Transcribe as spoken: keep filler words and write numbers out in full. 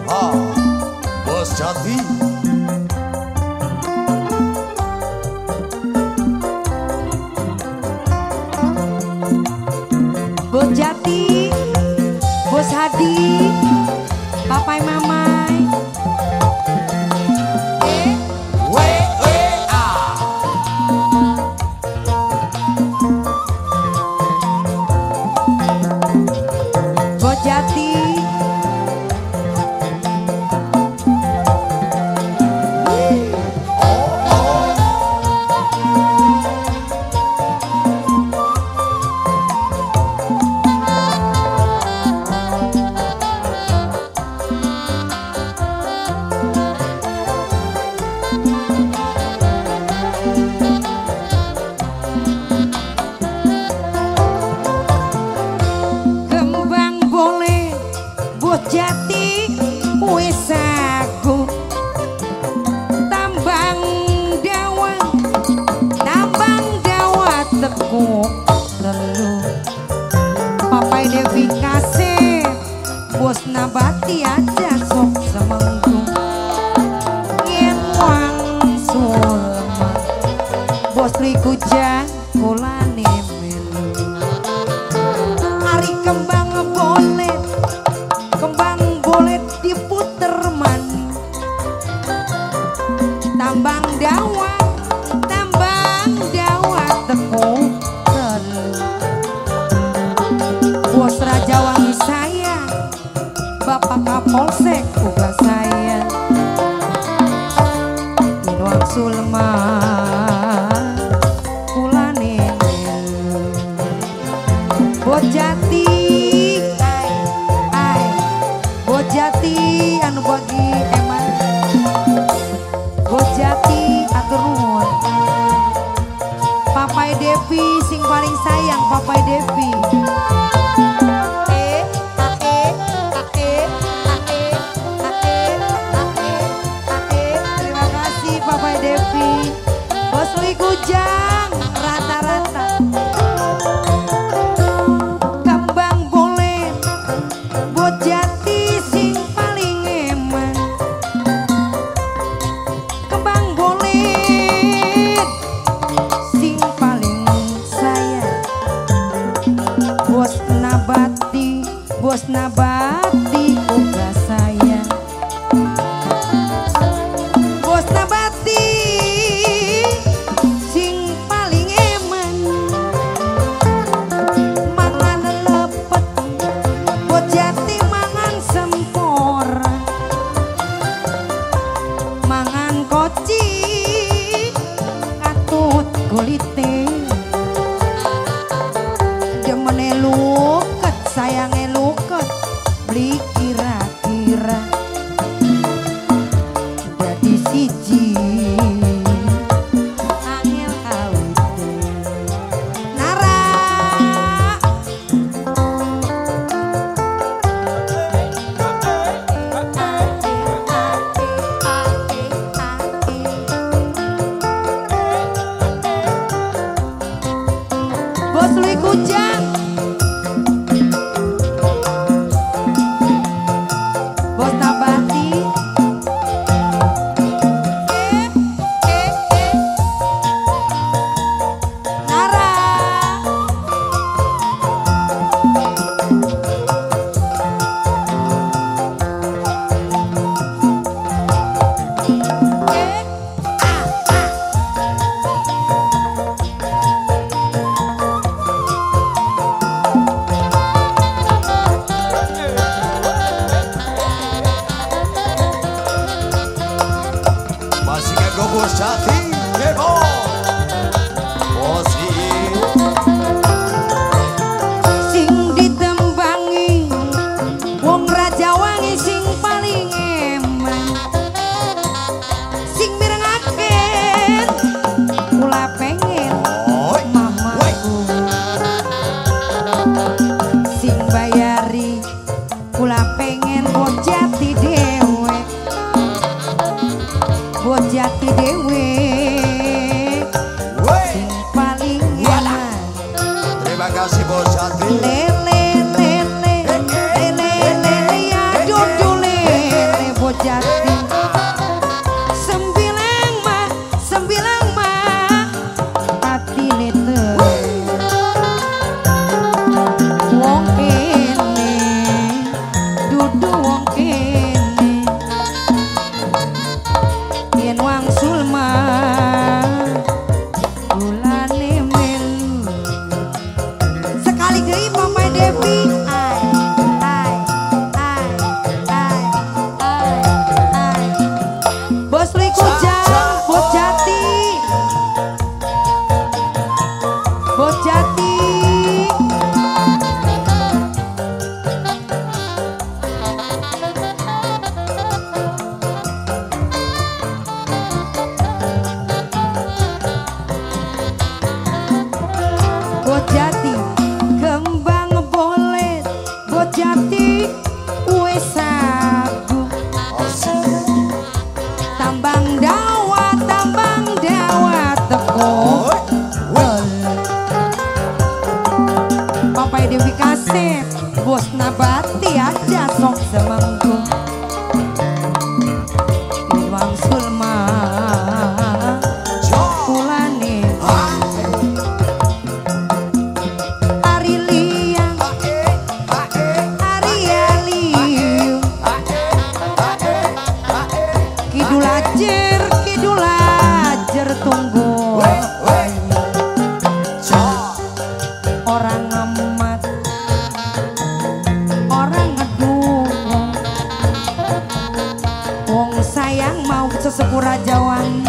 Ha, Bos Jati. Bos Jati, Bos Hadi, Papai Mamai. E, W, E, A. Bos Jati, kembang boleh, Bos Jati, wis aku tambang dawa, tambang dawa tekuk telu. Papai Devi kasih, Bos Nabati aja sok semengku. Ngemwang sulma, Bos Likujang kulane melu. Hari kembang boleh, kembang boleh diputer man. Tambang dawa, tambang dawa tekuk telu. Bos Raja Wangi saya, Bapak Kapolsek uga saya. Inuang Sulma kulane melu. Bos Jati, ai, ai, Bos Jati anu bagi eman. Bos Jati atur nuhun. Papai Devi sing paling sayang, Papai Devi. Eh, ae, ae, ae, ae, ae, ae. Terima kasih Papai Devi. Bos Likujang rata-rata. Kembang boleh, Bos Jati sing paling eman. Kembang boleh sing paling sayang. Bos Nabati, Bos Nabati uga saya. Bos Nabati sing paling eman. Mangan lepet, Bos Jati mangan sempora. Mangan koci katut kulite. Demene luket, sayange luket, beli kira-kira dadi siji. Angel awite Nara. Bos Likujang, Bos Nabati. Eh, eh, eh. Nara. Eh, ah, ah. Masih kanggo Bos Jati. Hebo. Bos Iin. Sing ditembangi wong Raja Wangi sing paling eman. Sing mirengaken kula pengen Oi. mamaku. Sing bayari kula pengen Bos Jati dewe. Bos Jati dewe Woi. sing paling eman. Terima kasih Bos Jati. Lele lele lele lele ya dudu lele. Jati wis aku tambang dawa tambang dawa teko Papai Dewi Kasih bos nabati aja sok semangku Iwang Sulma Kulane Arilia Ariali Kidul ajer Kidul ajer tunggu orang amat orang ngedung wong sayang mau sesepura jawang